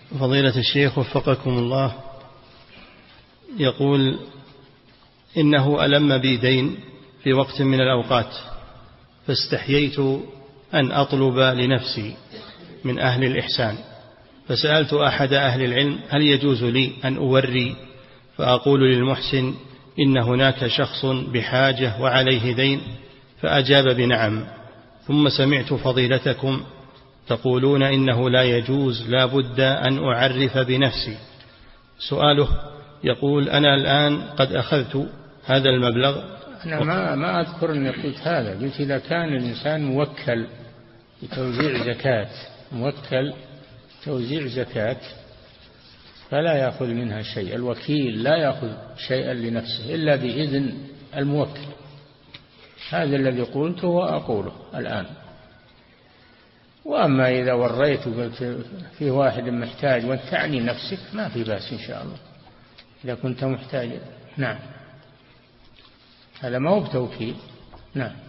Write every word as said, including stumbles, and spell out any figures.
فضيلة الشيخ وفقكم الله، يقول إنه ألم بي دين في وقت من الأوقات، فاستحييت أن أطلب لنفسي من أهل الإحسان، فسألت أحد أهل العلم هل يجوز لي أن أوري فأقول للمحسن إن هناك شخص بحاجة وعليه دين، فأجاب بنعم. ثم سمعت فضيلتكم تقولون إنه لا يجوز، لا بد أن أعرف بنفسي. سؤاله يقول أنا الآن قد أخذت هذا المبلغ. أنا ما, ما أذكر أني قلت هذا، قلت إذا كان الإنسان موكل بتوزيع زكاة، موكل توزيع زكاة فلا يأخذ منها شيء، الوكيل لا يأخذ شيئا لنفسه إلا بإذن الموكل. هذا الذي قلته وأقوله الآن. وأما إذا وريت في واحد محتاج وأنت تعني نفسك ما في بأس إن شاء الله إذا كنت محتاج. نعم، هذا ما هو بتوكيل. نعم.